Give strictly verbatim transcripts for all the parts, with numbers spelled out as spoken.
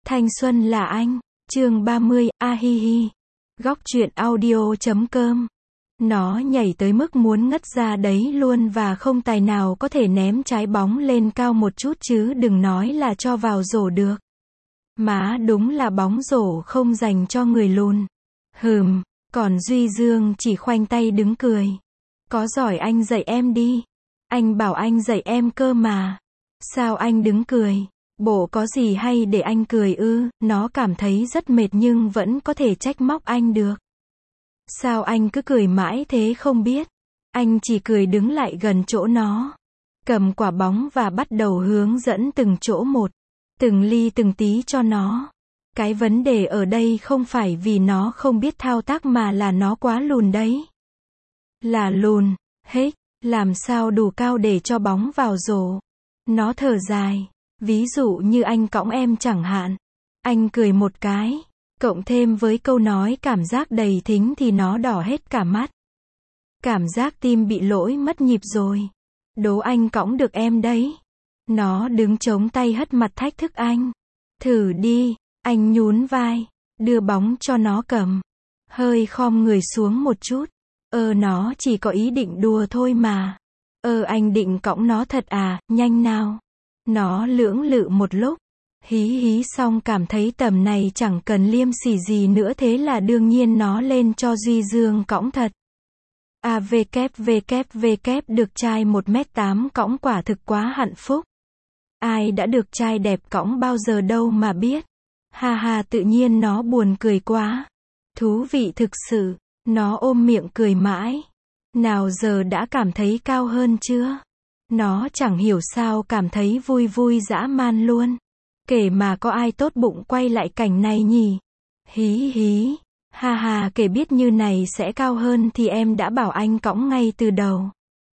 Thanh xuân là anh. Chương ba mươi, a hi hi. Góc truyện audio chấm com. Nó nhảy tới mức muốn ngất ra đấy luôn và không tài nào có thể ném trái bóng lên cao một chút chứ đừng nói là cho vào rổ được. Má đúng là bóng rổ không dành cho người lùn. Hừm, còn Duy Dương chỉ khoanh tay đứng cười. Có giỏi anh dạy em đi. Anh bảo anh dạy em cơ mà. Sao anh đứng cười? Bộ có gì hay để anh cười ư? Nó cảm thấy rất mệt nhưng vẫn có thể trách móc anh được. Sao anh cứ cười mãi thế không biết? Anh chỉ cười đứng lại gần chỗ nó, cầm quả bóng và bắt đầu hướng dẫn từng chỗ một, từng ly từng tí cho nó. Cái vấn đề ở đây không phải vì nó không biết thao tác mà là nó quá lùn đấy. Là lùn, hết, làm sao đủ cao để cho bóng vào rổ. Nó thở dài. Ví dụ như anh cõng em chẳng hạn. Anh cười một cái, cộng thêm với câu nói cảm giác đầy thính thì nó đỏ hết cả mắt. Cảm giác tim bị lỗi mất nhịp rồi. Đố anh cõng được em đấy. Nó đứng chống tay hất mặt thách thức anh. Thử đi, anh nhún vai, đưa bóng cho nó cầm. Hơi khom người xuống một chút. Ơ nó chỉ có ý định đùa thôi mà. Ơ anh định cõng nó thật à, nhanh nào. Nó lưỡng lự một lúc, hí hí xong cảm thấy tầm này chẳng cần liêm sỉ gì nữa thế là đương nhiên nó lên cho Duy Dương cõng thật. À vkép vkép vkép được trai một mét tám cõng quả thực quá hạnh phúc. Ai đã được trai đẹp cõng bao giờ đâu mà biết. Ha ha tự nhiên nó buồn cười quá. Thú vị thực sự, nó ôm miệng cười mãi. Nào giờ đã cảm thấy cao hơn chưa? Nó chẳng hiểu sao cảm thấy vui vui dã man luôn. Kể mà có ai tốt bụng quay lại cảnh này nhỉ? Hí hí. Ha ha kể biết như này sẽ cao hơn thì em đã bảo anh cõng ngay từ đầu.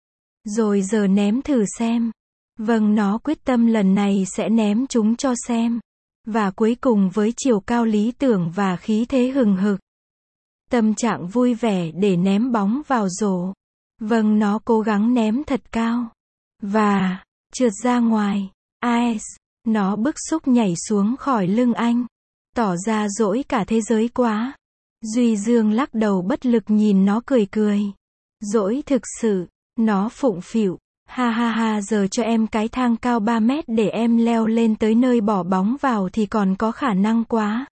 Rồi giờ ném thử xem. Vâng nó quyết tâm lần này sẽ ném chúng cho xem. Và cuối cùng với chiều cao lý tưởng và khí thế hừng hực. Tâm trạng vui vẻ để ném bóng vào rổ. Vâng nó cố gắng ném thật cao. Và, trượt ra ngoài. Ice, nó bức xúc nhảy xuống khỏi lưng anh. Tỏ ra dỗi cả thế giới quá. Duy Dương lắc đầu bất lực nhìn nó cười cười. Dỗi thực sự, nó phụng phịu. Ha ha ha giờ cho em cái thang cao ba mét để em leo lên tới nơi bỏ bóng vào thì còn có khả năng quá.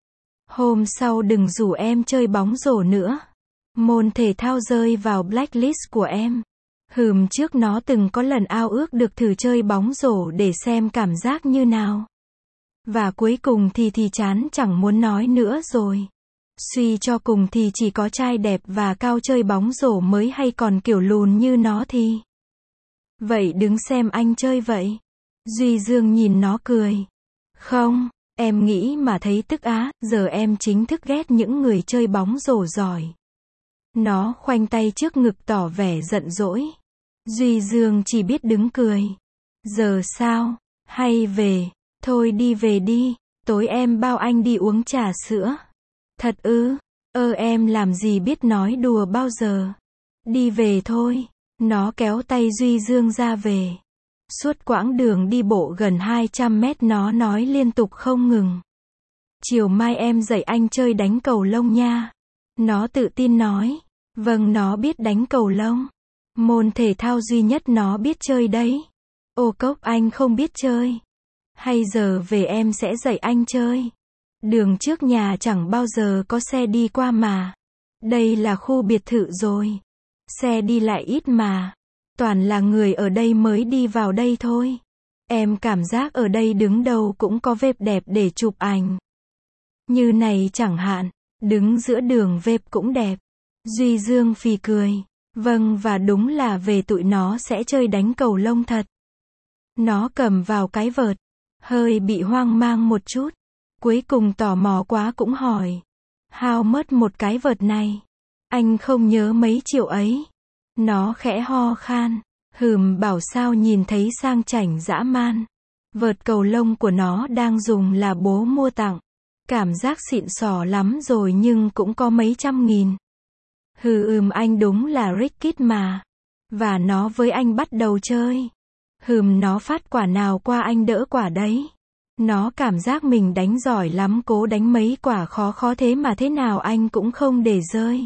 Hôm sau đừng rủ em chơi bóng rổ nữa. Môn thể thao rơi vào blacklist của em. Hừm trước nó từng có lần ao ước được thử chơi bóng rổ để xem cảm giác như nào. Và cuối cùng thì thì chán chẳng muốn nói nữa rồi. Suy cho cùng thì chỉ có trai đẹp và cao chơi bóng rổ mới hay còn kiểu lùn như nó thì. Vậy đứng xem anh chơi vậy. Duy Dương nhìn nó cười. Không, em nghĩ mà thấy tức á, giờ em chính thức ghét những người chơi bóng rổ giỏi. Nó khoanh tay trước ngực tỏ vẻ giận dỗi. Duy Dương chỉ biết đứng cười. Giờ sao? Hay về? Thôi đi về đi. Tối em bao anh đi uống trà sữa. Thật ư? Ơ em làm gì biết nói đùa bao giờ. Đi về thôi. Nó kéo tay Duy Dương ra về. Suốt quãng đường đi bộ gần hai trăm mét nó nói liên tục không ngừng. Chiều mai em dạy anh chơi đánh cầu lông nha. Nó tự tin nói. Vâng nó biết đánh cầu lông. Môn thể thao duy nhất nó biết chơi đấy. Ô cốc anh không biết chơi. Hay giờ về em sẽ dạy anh chơi. Đường trước nhà chẳng bao giờ có xe đi qua mà. Đây là khu biệt thự rồi. Xe đi lại ít mà. Toàn là người ở đây mới đi vào đây thôi. Em cảm giác ở đây đứng đầu cũng có vẹp đẹp để chụp ảnh. Như này chẳng hạn. Đứng giữa đường vẹp cũng đẹp. Duy Dương phì cười. Vâng và đúng là về tụi nó sẽ chơi đánh cầu lông thật. Nó cầm vào cái vợt. Hơi bị hoang mang một chút. Cuối cùng tò mò quá cũng hỏi. How mất một cái vợt này? Anh không nhớ mấy triệu ấy. Nó khẽ ho khan. Hừm bảo sao nhìn thấy sang chảnh dã man. Vợt cầu lông của nó đang dùng là bố mua tặng. Cảm giác xịn sò lắm rồi nhưng cũng có mấy trăm nghìn. Hừ ừm anh đúng là rich kid mà. Và nó với anh bắt đầu chơi. Hừm nó phát quả nào qua anh đỡ quả đấy. Nó cảm giác mình đánh giỏi lắm, cố đánh mấy quả khó khó thế mà thế nào anh cũng không để rơi.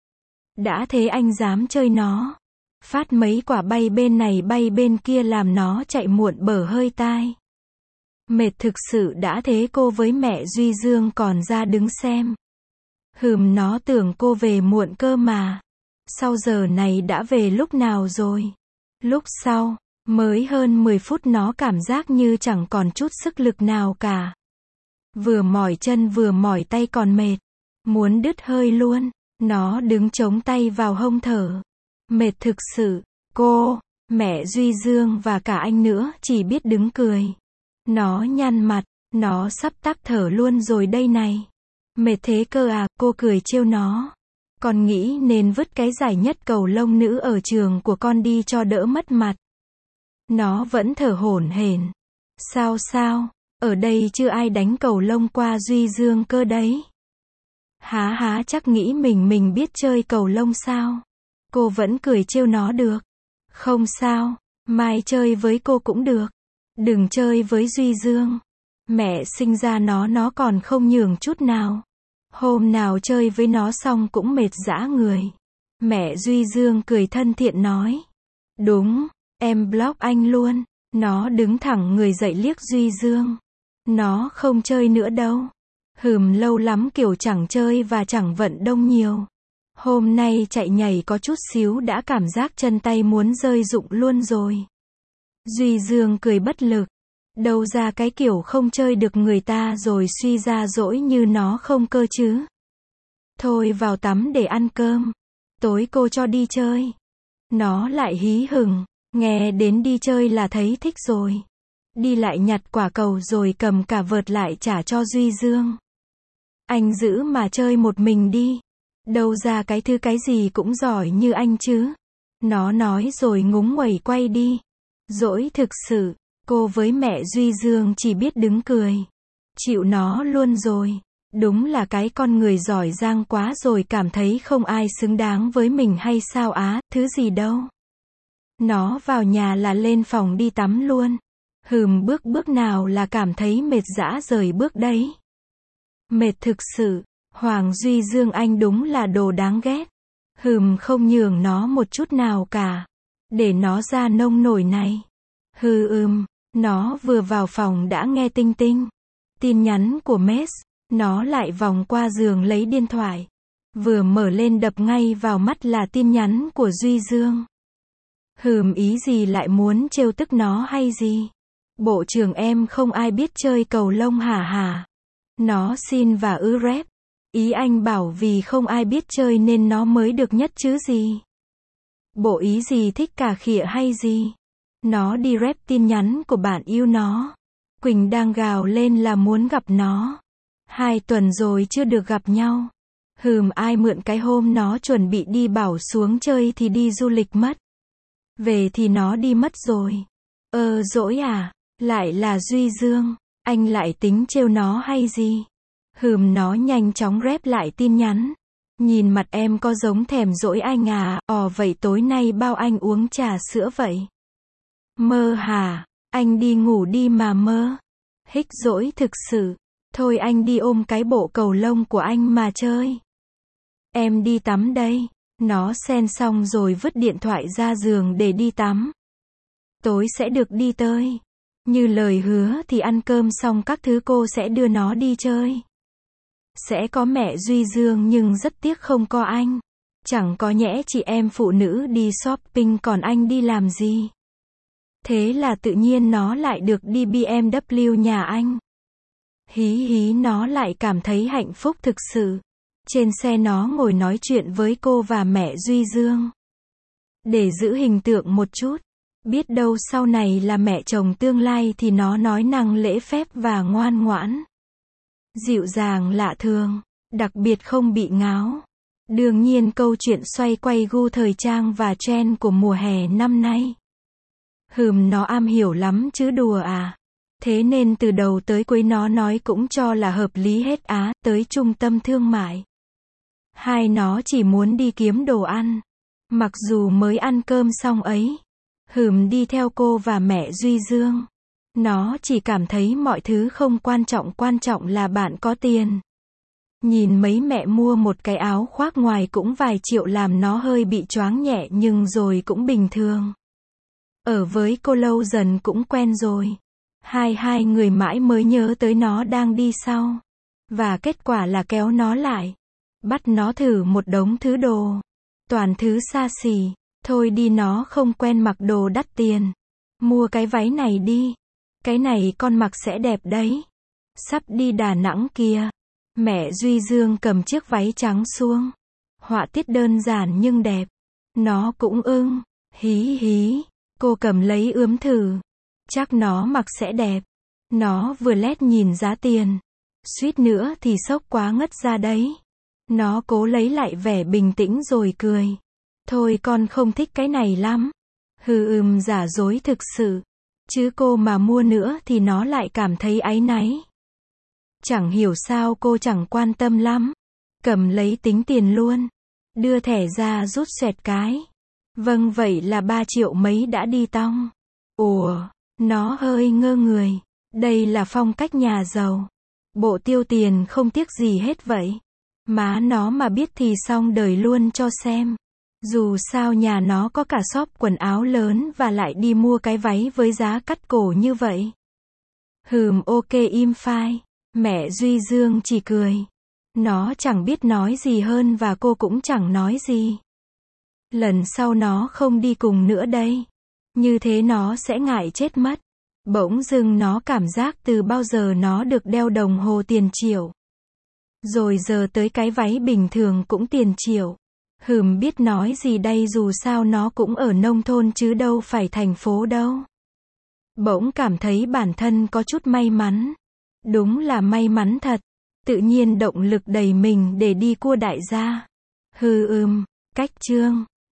Đã thế anh dám chơi nó. Phát mấy quả bay bên này bay bên kia làm nó chạy muộn bở hơi tai. Mệt thực sự, đã thế cô với mẹ Duy Dương còn ra đứng xem. Hừm, nó tưởng cô về muộn cơ mà. Sau giờ này đã về lúc nào rồi? Lúc sau, mới hơn mười phút nó cảm giác như chẳng còn chút sức lực nào cả. Vừa mỏi chân vừa mỏi tay còn mệt. Muốn đứt hơi luôn. Nó đứng chống tay vào hông thở. Mệt thực sự. Cô, mẹ Duy Dương và cả anh nữa chỉ biết đứng cười. Nó nhăn mặt. Nó sắp tắc thở luôn rồi đây này. Mệt thế cơ à, cô cười trêu nó. Con nghĩ nên vứt cái giải nhất cầu lông nữ ở trường của con đi cho đỡ mất mặt. Nó vẫn thở hổn hển. Sao sao, ở đây chưa ai đánh cầu lông qua Duy Dương cơ đấy. Há há, chắc nghĩ mình mình biết chơi cầu lông sao? Cô vẫn cười trêu nó được. Không sao, mai chơi với cô cũng được. Đừng chơi với Duy Dương. Mẹ sinh ra nó nó còn không nhường chút nào. Hôm nào chơi với nó xong cũng mệt dã người. Mẹ Duy Dương cười thân thiện nói. Đúng, em block anh luôn. Nó đứng thẳng người dậy liếc Duy Dương. Nó không chơi nữa đâu. Hừm, lâu lắm kiểu chẳng chơi và chẳng vận động nhiều. Hôm nay chạy nhảy có chút xíu đã cảm giác chân tay muốn rơi rụng luôn rồi. Duy Dương cười bất lực. Đâu ra cái kiểu không chơi được người ta rồi suy ra dỗi như nó không cơ chứ. Thôi vào tắm để ăn cơm. Tối cô cho đi chơi. Nó lại hí hửng. Nghe đến đi chơi là thấy thích rồi. Đi lại nhặt quả cầu rồi cầm cả vợt lại trả cho Duy Dương. Anh giữ mà chơi một mình đi. Đâu ra cái thứ cái gì cũng giỏi như anh chứ. Nó nói rồi ngúng nguẩy quay đi. Dỗi thực sự. Cô với mẹ Duy Dương chỉ biết đứng cười. Chịu nó luôn rồi. Đúng là cái con người giỏi giang quá rồi, cảm thấy không ai xứng đáng với mình hay sao á, thứ gì đâu. Nó vào nhà là lên phòng đi tắm luôn. Hừm, bước bước nào là cảm thấy mệt dã rời bước đấy. Mệt thực sự. Hoàng Duy Dương anh đúng là đồ đáng ghét. Hừm, không nhường nó một chút nào cả. Để nó ra nông nổi này. Hừ ừm. Nó vừa vào phòng đã nghe tinh tinh. Tin nhắn của Mess. Nó lại vòng qua giường lấy điện thoại. Vừa mở lên đập ngay vào mắt là tin nhắn của Duy Dương. Hừm, ý gì, lại muốn trêu tức nó hay gì? Bộ trường em không ai biết chơi cầu lông hả hả? Nó xin và ư rep. Ý anh bảo vì không ai biết chơi nên nó mới được nhất chứ gì? Bộ ý gì, thích cà khịa hay gì? Nó đi rep tin nhắn của bạn yêu nó. Quỳnh đang gào lên là muốn gặp nó. Hai tuần rồi chưa được gặp nhau. Hừm, ai mượn cái hôm nó chuẩn bị đi bảo xuống chơi thì đi du lịch mất. Về thì nó đi mất rồi. Ờ, dỗi à? Lại là Duy Dương. Anh lại tính trêu nó hay gì? Hừm, nó nhanh chóng rep lại tin nhắn. Nhìn mặt em có giống thèm dỗi anh à? Ồ, vậy tối nay bao anh uống trà sữa vậy? Mơ hả? Anh đi ngủ đi mà mơ. Hích dỗi thực sự. Thôi anh đi ôm cái bộ cầu lông của anh mà chơi. Em đi tắm đây. Nó sen xong rồi vứt điện thoại ra giường để đi tắm. Tối sẽ được đi tới. Như lời hứa thì ăn cơm xong các thứ cô sẽ đưa nó đi chơi. Sẽ có mẹ Duy Dương nhưng rất tiếc không có anh. Chẳng có nhẽ chị em phụ nữ đi shopping còn anh đi làm gì. Thế là tự nhiên nó lại được đi bê em vê nhà anh. Hí hí, nó lại cảm thấy hạnh phúc thực sự. Trên xe nó ngồi nói chuyện với cô và mẹ Duy Dương. Để giữ hình tượng một chút. Biết đâu sau này là mẹ chồng tương lai thì nó nói năng lễ phép và ngoan ngoãn. Dịu dàng lạ thường. Đặc biệt không bị ngáo. Đương nhiên câu chuyện xoay quay gu thời trang và trend của mùa hè năm nay. Hừm, nó am hiểu lắm chứ đùa à. Thế nên từ đầu tới cuối nó nói cũng cho là hợp lý hết á, tới trung tâm thương mại. Hai nó chỉ muốn đi kiếm đồ ăn. Mặc dù mới ăn cơm xong ấy. Hừm, đi theo cô và mẹ Duy Dương. Nó chỉ cảm thấy mọi thứ không quan trọng, quan trọng là bạn có tiền. Nhìn mấy mẹ mua một cái áo khoác ngoài cũng vài triệu làm nó hơi bị choáng nhẹ nhưng rồi cũng bình thường. Ở với cô lâu dần cũng quen rồi. Hai hai người mãi mới nhớ tới nó đang đi sau. Và kết quả là kéo nó lại. Bắt nó thử một đống thứ đồ. Toàn thứ xa xỉ. Thôi đi, nó không quen mặc đồ đắt tiền. Mua cái váy này đi. Cái này con mặc sẽ đẹp đấy. Sắp đi Đà Nẵng kìa. Mẹ Duy Dương cầm chiếc váy trắng xuống. Họa tiết đơn giản nhưng đẹp. Nó cũng ưng. Hí hí. Cô cầm lấy ướm thử. Chắc nó mặc sẽ đẹp. Nó vừa lét nhìn giá tiền. Suýt nữa thì sốc quá ngất ra đấy. Nó cố lấy lại vẻ bình tĩnh rồi cười. Thôi con không thích cái này lắm. Hừ ừm giả dối thực sự. Chứ cô mà mua nữa thì nó lại cảm thấy áy náy. Chẳng hiểu sao cô chẳng quan tâm lắm. Cầm lấy tính tiền luôn. Đưa thẻ ra rút xoẹt cái. Vâng vậy là ba triệu mấy đã đi tong. Ủa, nó hơi ngơ người. Đây là phong cách nhà giàu. Bộ tiêu tiền không tiếc gì hết vậy. Má nó mà biết thì xong đời luôn cho xem. Dù sao nhà nó có cả shop quần áo lớn và lại đi mua cái váy với giá cắt cổ như vậy. Hừm ok im phai. Mẹ Duy Dương chỉ cười. Nó chẳng biết nói gì hơn và cô cũng chẳng nói gì. Lần sau nó không đi cùng nữa đây. Như thế nó sẽ ngại chết mất. Bỗng dưng nó cảm giác từ bao giờ nó được đeo đồng hồ tiền triệu. Rồi giờ tới cái váy bình thường cũng tiền triệu. Hừm biết nói gì đây, dù sao nó cũng ở nông thôn chứ đâu phải thành phố đâu. Bỗng cảm thấy bản thân có chút may mắn. Đúng là may mắn thật. Tự nhiên động lực đầy mình để đi cua đại gia. Hừ ừm, cách chương.